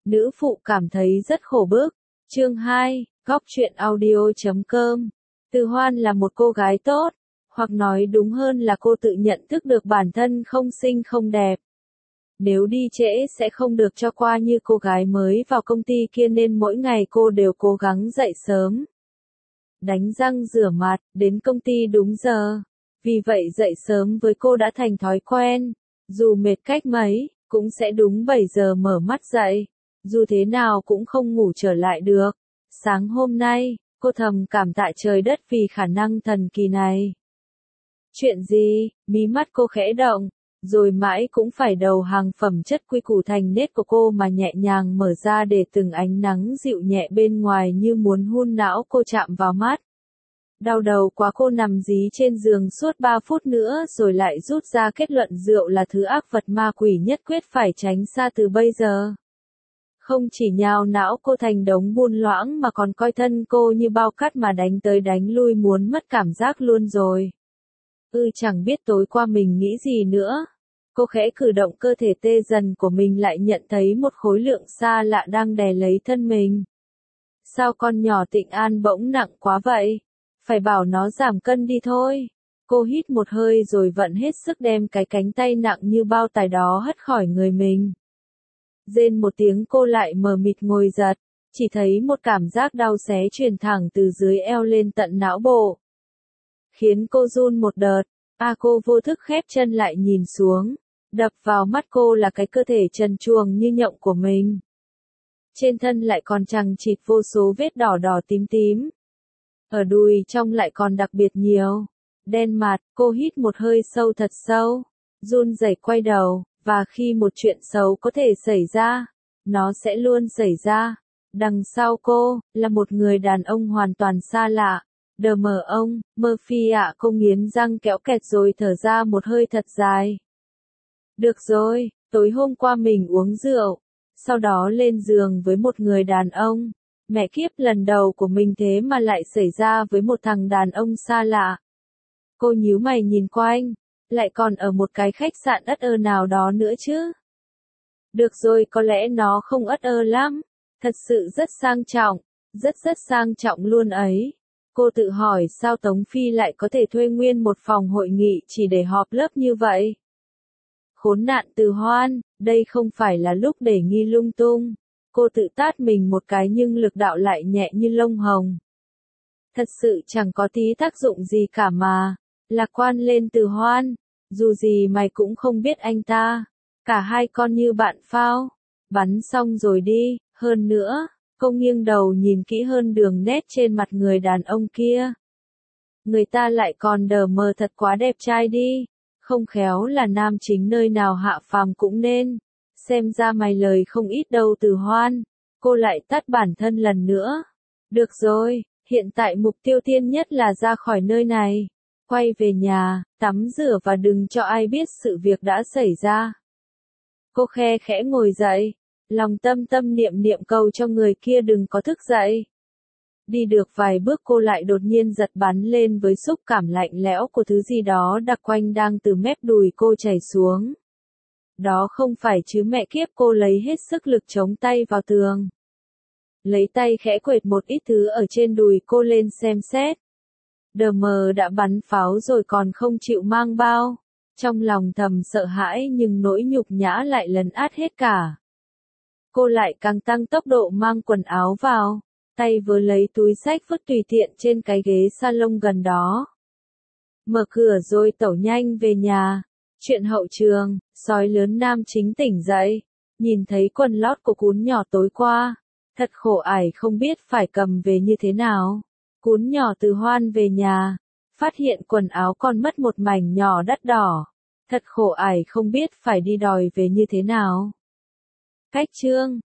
Nữ phụ cảm thấy rất khổ bức. Chương 2, Góc truyện audio.com. Từ Hoan là một cô gái tốt, hoặc nói đúng hơn là cô tự nhận thức được bản thân không xinh không đẹp. Nếu đi trễ sẽ không được cho qua như cô gái mới vào công ty kia nên mỗi ngày cô đều cố gắng dậy sớm. Đánh răng rửa mặt, đến công ty đúng giờ. Vì vậy dậy sớm với cô đã thành thói quen. Dù mệt cách mấy, cũng sẽ đúng 7 giờ mở mắt dậy. Dù thế nào cũng không ngủ trở lại được. Sáng hôm nay, cô thầm cảm tạ trời đất vì khả năng thần kỳ này. Chuyện gì? Mí mắt cô khẽ động, rồi mãi cũng phải đầu hàng phẩm chất quy củ thành nết của cô mà nhẹ nhàng mở ra để từng ánh nắng dịu nhẹ bên ngoài như muốn hun não cô chạm vào mắt. Đau đầu quá cô nằm dí trên giường suốt 3 phút nữa rồi lại rút ra kết luận rượu là thứ ác vật ma quỷ nhất quyết phải tránh xa từ bây giờ. Không chỉ nhào não cô thành đống buôn loãng mà còn coi thân cô như bao cát mà đánh tới đánh lui muốn mất cảm giác luôn rồi. Chẳng biết tối qua mình nghĩ gì nữa. Cô khẽ cử động cơ thể tê dần của mình lại nhận thấy một khối lượng xa lạ đang đè lấy thân mình. Sao con nhỏ Tịnh An bỗng nặng quá vậy? Phải bảo nó giảm cân đi thôi. Cô hít một hơi rồi vận hết sức đem cái cánh tay nặng như bao tải đó hất khỏi người mình. Rên một tiếng cô lại mờ mịt ngồi giật, chỉ thấy một cảm giác đau xé truyền thẳng từ dưới eo lên tận não bộ. Khiến cô run một đợt, cô vô thức khép chân lại nhìn xuống, đập vào mắt cô là cái cơ thể trần truồng như nhộng của mình. Trên thân lại còn chằng chịt vô số vết đỏ đỏ tím tím. Ở đùi trong lại còn đặc biệt nhiều. Đen mặt, cô hít một hơi sâu thật sâu, run rẩy quay đầu, và khi một chuyện xấu có thể xảy ra, nó sẽ luôn xảy ra. Đằng sau cô, là một người đàn ông hoàn toàn xa lạ. Đờ mờ ông, Murphy ạ, cô nghiến răng kéo kẹt rồi thở ra một hơi thật dài. Được rồi, tối hôm qua mình uống rượu, sau đó lên giường với một người đàn ông. Mẹ kiếp, lần đầu của mình thế mà lại xảy ra với một thằng đàn ông xa lạ. Cô nhíu mày nhìn quanh, lại còn ở một cái khách sạn ất ơ nào đó nữa chứ. Được rồi, có lẽ nó không ất ơ lắm, thật sự rất sang trọng, rất sang trọng luôn ấy. Cô tự hỏi sao Tống Phi lại có thể thuê nguyên một phòng hội nghị chỉ để họp lớp như vậy. Khốn nạn Từ Hoan, đây không phải là lúc để nghi lung tung. Cô tự tát mình một cái nhưng lực đạo lại nhẹ như lông hồng. Thật sự chẳng có tí tác dụng gì cả mà. Lạc quan lên Từ Hoan, dù gì mày cũng không biết anh ta. Cả hai con như bạn phao. Bắn xong rồi đi, hơn nữa. Cô nghiêng đầu nhìn kỹ hơn đường nét trên mặt người đàn ông kia. Người ta lại còn đờ mờ thật quá đẹp trai đi. Không khéo là nam chính nơi nào hạ phàm cũng nên. Xem ra mày lời không ít đâu Từ Hoan. Cô lại tắt bản thân lần nữa. Được rồi, hiện tại mục tiêu tiên nhất là ra khỏi nơi này. Quay về nhà, tắm rửa và đừng cho ai biết sự việc đã xảy ra. Cô khe khẽ ngồi dậy. Lòng tâm niệm cầu cho người kia đừng có thức dậy. Đi được vài bước cô lại đột nhiên giật bắn lên với xúc cảm lạnh lẽo của thứ gì đó đặc quanh đang từ mép đùi cô chảy xuống. Đó không phải chứ mẹ kiếp, cô lấy hết sức lực chống tay vào tường. Lấy tay khẽ quệt một ít thứ ở trên đùi cô lên xem xét. Đờ mờ đã bắn pháo rồi còn không chịu mang bao. Trong lòng thầm sợ hãi nhưng nỗi nhục nhã lại lấn át hết cả. Cô lại càng tăng tốc độ mang quần áo vào, tay vừa lấy túi xách vứt tùy tiện trên cái ghế salon gần đó. Mở cửa rồi tẩu nhanh về nhà. Chuyện hậu trường, sói lớn nam chính tỉnh dậy, nhìn thấy quần lót của cún nhỏ tối qua, thật khổ ải không biết phải cầm về như thế nào. Cún nhỏ Từ Hoan về nhà, phát hiện quần áo còn mất một mảnh nhỏ đắt đỏ, thật khổ ải không biết phải đi đòi về như thế nào. Cách chương